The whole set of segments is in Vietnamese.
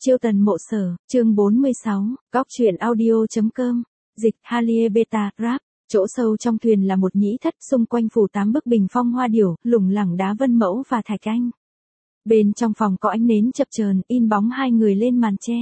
Chiêu tần mộ sở, chương 46, góc truyện audio.com, dịch, Halie Beta, rap. Chỗ sâu trong thuyền là một nhĩ thất, xung quanh phủ 8 bức bình phong hoa điểu, lủng lẳng đá vân mẫu và thạch anh. Bên trong phòng có ánh nến chập chờn, in bóng hai người lên màn tre.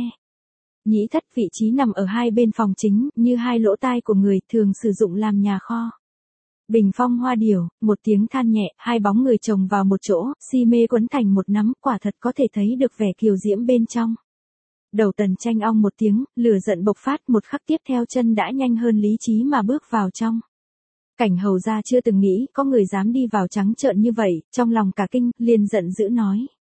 Nhĩ thất vị trí nằm ở hai bên phòng chính, như hai lỗ tai của người, thường sử dụng làm nhà kho. Bình phong hoa điểu, một tiếng than nhẹ, hai bóng người chồng vào một chỗ, si mê quấn thành một nắm, quả thật có thể thấy được vẻ kiều diễm bên trong. Đầu Tần Tranh ong một tiếng, lửa giận bộc phát, một khắc tiếp theo chân đã nhanh hơn lý trí mà bước vào trong. Cảnh hầu gia chưa từng nghĩ có người dám đi vào trắng trợn như vậy, trong lòng cả kinh, liền giận dữ nói.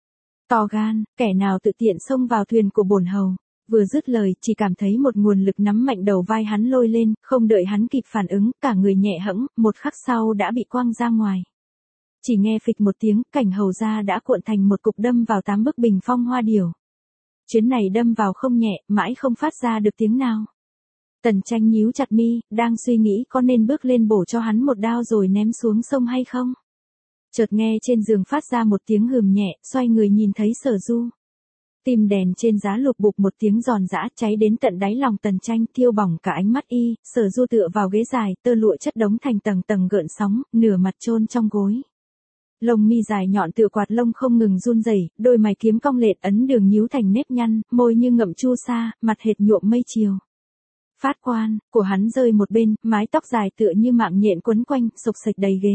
To gan, kẻ nào tự tiện xông vào thuyền của bổn hầu. Vừa dứt lời, chỉ cảm thấy một nguồn lực nắm mạnh đầu vai hắn lôi lên, không đợi hắn kịp phản ứng, cả người nhẹ hẫng, một khắc sau đã bị quăng ra ngoài. Chỉ nghe phịch một tiếng, cảnh hầu gia đã cuộn thành một cục đâm vào 8 bức bình phong hoa điểu. Chuyến này đâm vào không nhẹ, mãi không phát ra được tiếng nào. Tần Tranh nhíu chặt mi, đang suy nghĩ có nên bước lên bổ cho hắn một đao rồi ném xuống sông hay không. Chợt nghe trên giường phát ra một tiếng hừm nhẹ, xoay người nhìn thấy Sở Du. Tim đèn trên giá lục bục một tiếng giòn giã, cháy đến tận đáy lòng Tần Tranh, thiêu bỏng cả ánh mắt y. Sở Du tựa vào ghế dài, tơ lụa chất đống thành tầng tầng gợn sóng, nửa mặt chôn trong gối. Lông mi dài nhọn tựa quạt lông không ngừng run rẩy, đôi mày kiếm cong lệch ấn đường nhíu thành nếp nhăn, môi như ngậm chu sa, mặt hệt nhuộm mây chiều. Phát quan của hắn rơi một bên, mái tóc dài tựa như mạng nhện quấn quanh, xộc xệch đầy ghế.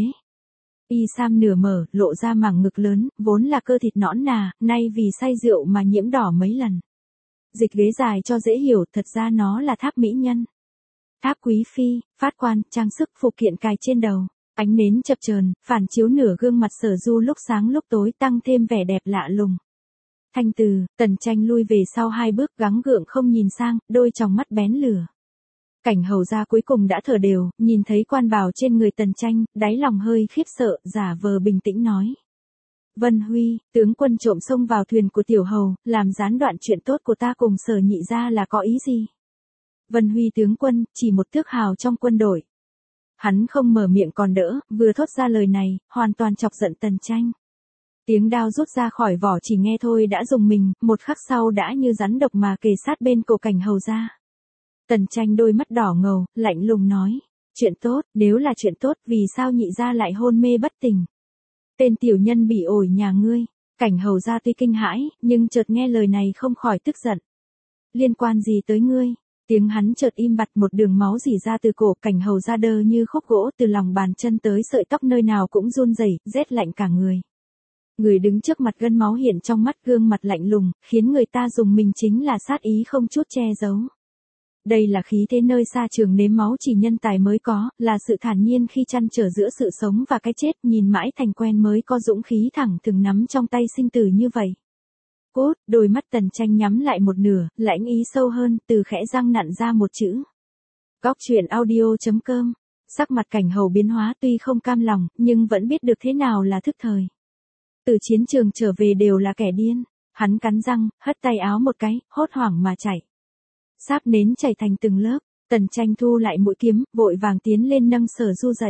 Y sam nửa mở, lộ ra mảng ngực lớn, vốn là cơ thịt nõn nà, nay vì say rượu mà nhiễm đỏ mấy lần. Dịch ghế dài cho dễ hiểu, thật ra nó là tháp mỹ nhân. Tháp quý phi, phát quan, trang sức phụ kiện cài trên đầu. Ánh nến chập chờn, phản chiếu nửa gương mặt Sở Du lúc sáng lúc tối, tăng thêm vẻ đẹp lạ lùng. Thanh Từ, Tần Tranh lui về sau 2 bước, gắng gượng không nhìn sang, đôi tròng mắt bén lửa. Cảnh hầu gia cuối cùng đã thở đều, nhìn thấy quan bào trên người Tần Tranh, đáy lòng hơi khiếp sợ, giả vờ bình tĩnh nói. Vân Huy, tướng quân trộm xông vào thuyền của tiểu hầu, làm gián đoạn chuyện tốt của ta cùng Sở nhị gia là có ý gì? Vân Huy tướng quân, chỉ một tước hào trong quân đội. Hắn không mở miệng còn đỡ, vừa thốt ra lời này, hoàn toàn chọc giận Tần Tranh. Tiếng đao rút ra khỏi vỏ chỉ nghe thôi đã rùng mình, một khắc sau đã như rắn độc mà kề sát bên cổ cảnh hầu gia. Tần Tranh đôi mắt đỏ ngầu, lạnh lùng nói, chuyện tốt, nếu là chuyện tốt, vì sao nhị gia lại hôn mê bất tỉnh? Tên tiểu nhân bị ổi nhà ngươi. Cảnh hầu gia tuy kinh hãi, nhưng chợt nghe lời này không khỏi tức giận. Liên quan gì tới ngươi? Tiếng hắn chợt im bặt, một đường máu rỉ ra từ cổ, cảnh hầu ra đơ như khúc gỗ, từ lòng bàn chân tới sợi tóc nơi nào cũng run rẩy, rét lạnh cả người. Người đứng trước mặt gân máu hiện trong mắt, gương mặt lạnh lùng, khiến người ta dùng mình chính là sát ý không chút che giấu. Đây là khí thế nơi xa trường nếm máu chỉ nhân tài mới có, là sự thản nhiên khi chăn trở giữa sự sống và cái chết, nhìn mãi thành quen mới có dũng khí thẳng thừng nắm trong tay sinh tử như vậy. Cốt, đôi mắt Tần Tranh nhắm lại một nửa, lãnh ý sâu hơn, từ khẽ răng nặn ra một chữ. Góc truyện audio.com, sắc mặt cảnh hầu biến hóa, tuy không cam lòng, nhưng vẫn biết được thế nào là thức thời. Từ chiến trường trở về đều là kẻ điên, hắn cắn răng, hất tay áo một cái, hốt hoảng mà chạy. Sáp nến chảy thành từng lớp, Tần Tranh thu lại mũi kiếm, vội vàng tiến lên nâng Sở Du dậy.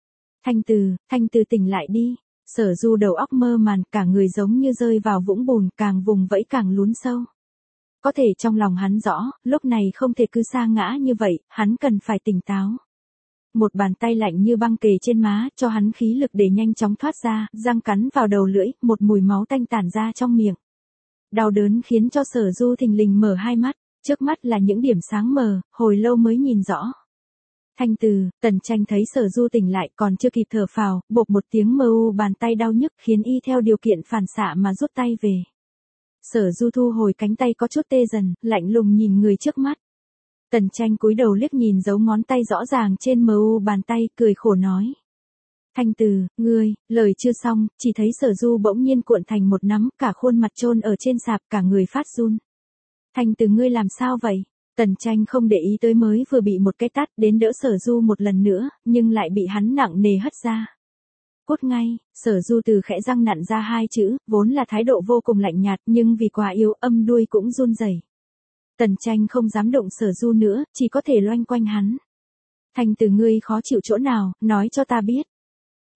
Thanh Từ tỉnh lại đi. Sở Du đầu óc mơ màn, cả người giống như rơi vào vũng bùn, càng vùng vẫy càng lún sâu. Có thể trong lòng hắn rõ, lúc này không thể cứ sa ngã như vậy, hắn cần phải tỉnh táo. Một bàn tay lạnh như băng kề trên má, cho hắn khí lực để nhanh chóng thoát ra, răng cắn vào đầu lưỡi, một mùi máu tanh tản ra trong miệng. Đau đớn khiến cho Sở Du thình lình mở hai mắt, trước mắt là những điểm sáng mờ, hồi lâu mới nhìn rõ. Thanh Từ, Tần Tranh thấy Sở Du tỉnh lại, còn chưa kịp thở phào, bộp một tiếng bàn tay đau nhức khiến y theo điều kiện phản xạ mà rút tay về. Sở Du thu hồi cánh tay có chút tê dần, lạnh lùng nhìn người trước mắt. Tần Tranh cúi đầu liếc nhìn dấu ngón tay rõ ràng trên bàn tay, cười khổ nói. Thanh Từ, ngươi, lời chưa xong, chỉ thấy Sở Du bỗng nhiên cuộn thành một nắm, cả khuôn mặt chôn ở trên sạp, cả người phát run. Thanh Từ, ngươi làm sao vậy? Tần Tranh không để ý tới mới vừa bị một cái tát, đến đỡ Sở Du một lần nữa, nhưng lại bị hắn nặng nề hất ra. Cút ngay. Sở Du từ khẽ răng nặn ra 2 chữ, vốn là thái độ vô cùng lạnh nhạt, nhưng vì quá yếu, âm đuôi cũng run rẩy. Tần Tranh không dám động Sở Du nữa, chỉ có thể loanh quanh hắn. Thanh Từ, ngươi khó chịu chỗ nào, nói cho ta biết.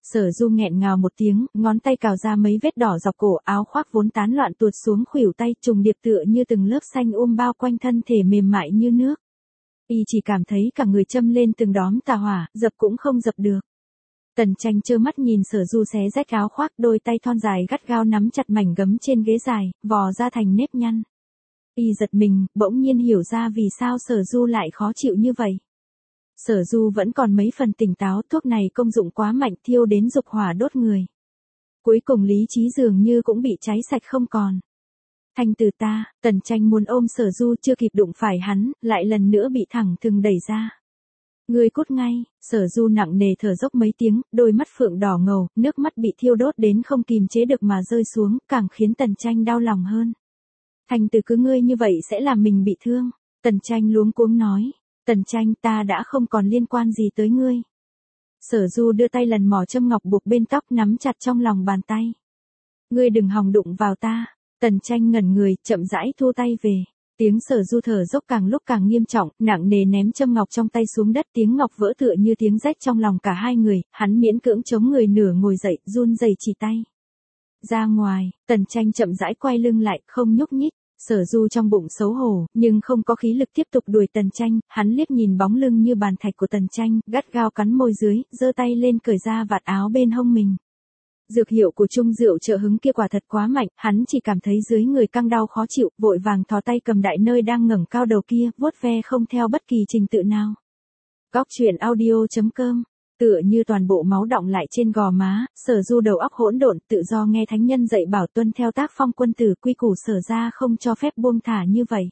Sở Du nghẹn ngào một tiếng, ngón tay cào ra mấy vết đỏ dọc cổ, áo khoác vốn tán loạn tuột xuống khuỷu tay, trùng điệp tựa như từng lớp xanh bao quanh thân thể mềm mại như nước. Y chỉ cảm thấy cả người châm lên từng đóm tà hỏa, dập cũng không dập được. Tần Tranh trơ mắt nhìn Sở Du xé rách áo khoác, đôi tay thon dài gắt gao nắm chặt mảnh gấm trên ghế dài, vò ra thành nếp nhăn. Y giật mình, bỗng nhiên hiểu ra vì sao Sở Du lại khó chịu như vậy. Sở Du vẫn còn mấy phần tỉnh táo, thuốc này công dụng quá mạnh, thiêu đến dục hỏa đốt người. Cuối cùng lý trí dường như cũng bị cháy sạch không còn. Thanh từ ta, Tần Tranh muốn ôm Sở Du chưa kịp đụng phải hắn, lại lần nữa bị thẳng thừng đẩy ra. Ngươi cút ngay, Sở Du nặng nề thở dốc mấy tiếng, đôi mắt phượng đỏ ngầu, nước mắt bị thiêu đốt đến không kìm chế được mà rơi xuống, càng khiến Tần Tranh đau lòng hơn. Thanh từ cứ ngươi như vậy sẽ làm mình bị thương. Tần Tranh luống cuống nói. Tần Tranh, ta đã không còn liên quan gì tới ngươi. Sở Du đưa tay lần mò châm ngọc buộc bên tóc, nắm chặt trong lòng bàn tay. Ngươi đừng hòng đụng vào ta. Tần Tranh ngẩn người, chậm rãi thu tay về. Tiếng Sở Du thở dốc càng lúc càng nghiêm trọng, nặng nề ném châm ngọc trong tay xuống đất, tiếng ngọc vỡ tựa như tiếng rách trong lòng cả hai người, hắn miễn cưỡng chống người nửa ngồi dậy, run rẩy chỉ tay. Ra ngoài, Tần Tranh chậm rãi quay lưng lại, không nhúc nhích. Sở Du trong bụng xấu hổ, nhưng không có khí lực tiếp tục đuổi Tần Tranh, hắn liếc nhìn bóng lưng như bàn thạch của Tần Tranh, gắt gao cắn môi dưới, giơ tay lên cởi ra vạt áo bên hông mình. Dược hiệu của chung rượu trợ hứng kia quả thật quá mạnh, hắn chỉ cảm thấy dưới người căng đau khó chịu, vội vàng thò tay cầm đại nơi đang ngẩng cao đầu kia, vuốt ve không theo bất kỳ trình tự nào. Góc truyện audio.com. Tựa như toàn bộ máu đọng lại trên gò má, Sở Du đầu óc hỗn độn, tự do nghe thánh nhân dạy bảo tuân theo tác phong quân tử, quy củ Sở gia không cho phép buông thả như vậy.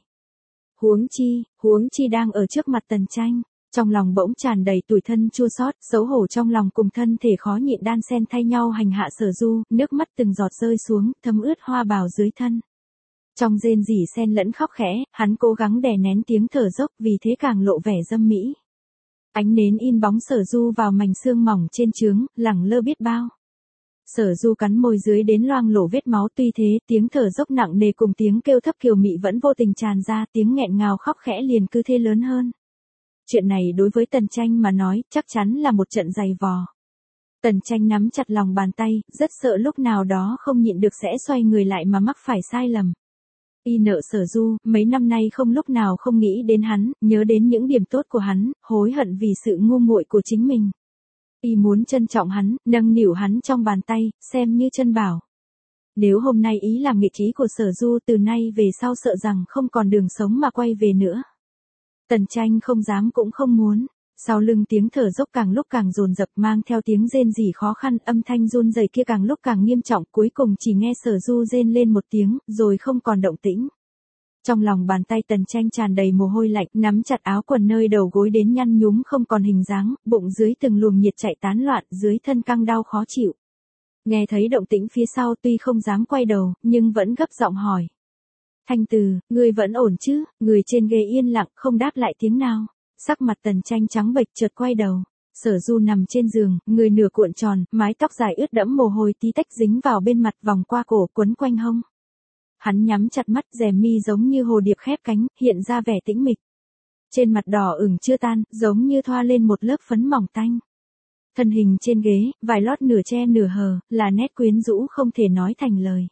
Huống chi đang ở trước mặt Tần Tranh, trong lòng bỗng tràn đầy tủi thân chua xót, xấu hổ trong lòng cùng thân thể khó nhịn đan xen thay nhau hành hạ Sở Du, nước mắt từng giọt rơi xuống, thấm ướt hoa bào dưới thân. Trong rên rỉ xen lẫn khóc khẽ, hắn cố gắng đè nén tiếng thở dốc, vì thế càng lộ vẻ dâm mỹ. Ánh nến in bóng Sở Du vào mảnh xương mỏng trên trướng, lẳng lơ biết bao. Sở Du cắn môi dưới đến loang lổ vết máu, tuy thế, tiếng thở dốc nặng nề cùng tiếng kêu thấp kiều mị vẫn vô tình tràn ra, tiếng nghẹn ngào khóc khẽ liền cứ thế lớn hơn. Chuyện này đối với Tần Tranh mà nói, chắc chắn là một trận dày vò. Tần Tranh nắm chặt lòng bàn tay, rất sợ lúc nào đó không nhịn được sẽ xoay người lại mà mắc phải sai lầm. Y nợ Sở Du, mấy năm nay không lúc nào không nghĩ đến hắn, nhớ đến những điểm tốt của hắn, hối hận vì sự ngu muội của chính mình. Y muốn trân trọng hắn, nâng niu hắn trong bàn tay, xem như chân bảo. Nếu hôm nay ý làm nghịch ý của Sở Du, từ nay về sau sợ rằng không còn đường sống mà quay về nữa. Tần Tranh không dám cũng không muốn. Sau lưng tiếng thở dốc càng lúc càng dồn dập, mang theo tiếng rên rỉ khó khăn, âm thanh run rẩy kia càng lúc càng nghiêm trọng, cuối cùng chỉ nghe Sở Du rên lên một tiếng, rồi không còn động tĩnh. Trong lòng bàn tay Tần Tranh tràn đầy mồ hôi lạnh, nắm chặt áo quần nơi đầu gối đến nhăn nhúm không còn hình dáng, bụng dưới từng luồng nhiệt chạy tán loạn, dưới thân căng đau khó chịu. Nghe thấy động tĩnh phía sau, tuy không dám quay đầu, nhưng vẫn gấp giọng hỏi. Thanh Từ, ngươi vẫn ổn chứ? Người trên ghế yên lặng, không đáp lại tiếng nào. Sắc mặt Tần Tranh trắng bệch, chợt quay đầu. Sở Du nằm trên giường, người nửa cuộn tròn, mái tóc dài ướt đẫm mồ hôi tí tách dính vào bên mặt, vòng qua cổ, quấn quanh hông. Hắn nhắm chặt mắt, rèm mi giống như hồ điệp khép cánh, hiện ra vẻ tĩnh mịch. Trên mặt đỏ ửng chưa tan, giống như thoa lên một lớp phấn mỏng tanh. Thân hình trên ghế, vải lót nửa che nửa hờ, là nét quyến rũ không thể nói thành lời.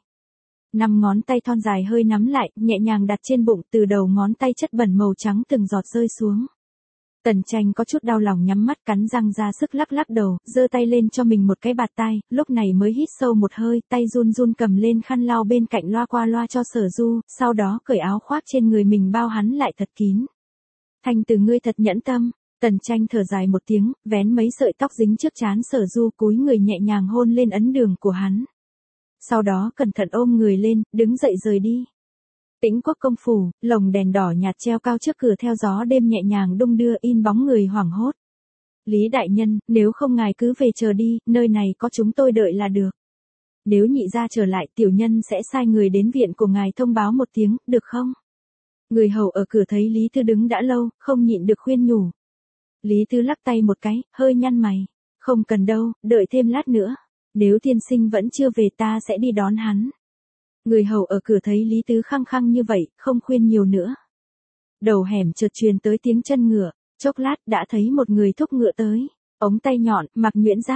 5 ngón tay thon dài hơi nắm lại, nhẹ nhàng đặt trên bụng, từ đầu ngón tay chất bẩn màu trắng từng giọt rơi xuống. Tần Tranh có chút đau lòng nhắm mắt, cắn răng ra sức lắc lắc đầu, giơ tay lên cho mình một cái bạt tai, lúc này mới hít sâu một hơi, tay run run cầm lên khăn lau bên cạnh loa qua loa cho Sở Du, sau đó cởi áo khoác trên người mình bao hắn lại thật kín. Thanh Từ, ngươi thật nhẫn tâm. Tần Tranh thở dài một tiếng, vén mấy sợi tóc dính trước trán Sở Du, cúi người nhẹ nhàng hôn lên ấn đường của hắn. Sau đó cẩn thận ôm người lên, đứng dậy rời đi. Tĩnh Quốc công phủ, lồng đèn đỏ nhạt treo cao trước cửa theo gió đêm nhẹ nhàng đung đưa, in bóng người hoảng hốt. Lý đại nhân, nếu không ngài cứ về chờ đi, nơi này có chúng tôi đợi là được. Nếu nhị gia trở lại, tiểu nhân sẽ sai người đến viện của ngài thông báo một tiếng, được không? Người hầu ở cửa thấy Lý Tư đứng đã lâu, không nhịn được khuyên nhủ. Lý Tư lắc tay một cái, hơi nhăn mày. Không cần đâu, đợi thêm lát nữa. Nếu tiên sinh vẫn chưa về ta sẽ đi đón hắn. Người hầu ở cửa thấy Lý Tứ khăng khăng như vậy, không khuyên nhiều nữa. Đầu hẻm chợt truyền tới tiếng chân ngựa, chốc lát đã thấy một người thúc ngựa tới. Ống tay nhọn, mặc nhuyễn giáp,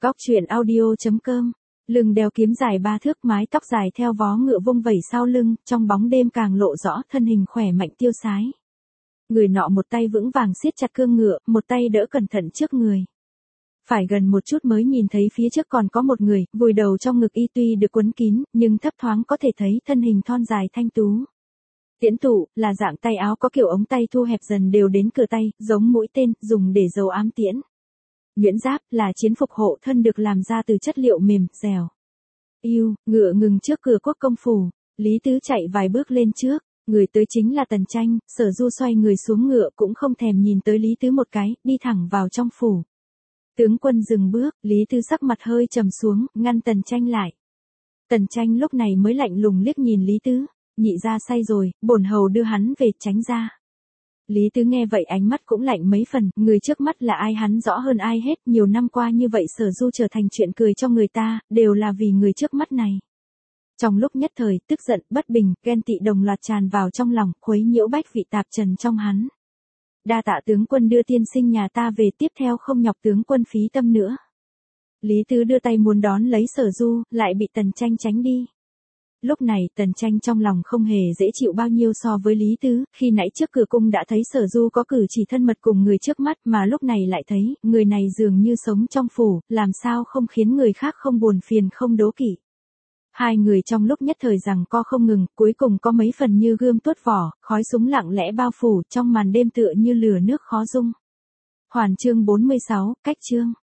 Góc truyện audio.com. Lưng đeo kiếm dài 3 thước, mái tóc dài theo vó ngựa vung vẩy sau lưng, trong bóng đêm càng lộ rõ thân hình khỏe mạnh tiêu sái. Người nọ một tay vững vàng siết chặt cương ngựa, một tay đỡ cẩn thận trước người. Phải gần một chút mới nhìn thấy phía trước còn có một người, vùi đầu trong ngực y, tuy được quấn kín, nhưng thấp thoáng có thể thấy thân hình thon dài thanh tú. Tiễn tụ, là dạng tay áo có kiểu ống tay thu hẹp dần đều đến cửa tay, giống mũi tên, dùng để giấu ám tiễn. Nhuyễn giáp, là chiến phục hộ thân được làm ra từ chất liệu mềm, dẻo. Ngựa ngừng trước cửa quốc công phủ, Lý Tứ chạy vài bước lên trước, người tới chính là Tần Tranh. Sở Du xoay người xuống ngựa cũng không thèm nhìn tới Lý Tứ một cái, đi thẳng vào trong phủ. Tướng quân dừng bước, Lý Tứ sắc mặt hơi trầm xuống, ngăn Tần Tranh lại. Tần Tranh lúc này mới lạnh lùng liếc nhìn Lý Tứ, nhị ra say rồi, bổn hầu đưa hắn về, tránh ra. Lý Tứ nghe vậy ánh mắt cũng lạnh mấy phần, người trước mắt là ai hắn rõ hơn ai hết, nhiều năm qua như vậy Sở Du trở thành chuyện cười cho người ta, đều là vì người trước mắt này. Trong lúc nhất thời, tức giận, bất bình, ghen tị đồng loạt tràn vào trong lòng, khuấy nhiễu bách vị tạp trần trong hắn. Đa tạ tướng quân đưa tiên sinh nhà ta về, tiếp theo không nhọc tướng quân phí tâm nữa. Lý Tứ đưa tay muốn đón lấy Sở Du, lại bị Tần Tranh tránh đi. Lúc này Tần Tranh trong lòng không hề dễ chịu bao nhiêu so với Lý Tứ, khi nãy trước cửa cung đã thấy Sở Du có cử chỉ thân mật cùng người trước mắt, mà lúc này lại thấy, người này dường như sống trong phủ, làm sao không khiến người khác không buồn phiền không đố kỵ. Hai người trong lúc nhất thời rằng co không ngừng, cuối cùng có mấy phần như gươm tuốt vỏ, khói súng lặng lẽ bao phủ, trong màn đêm tựa như lửa nước khó dung. Hoàn chương 46, cách chương.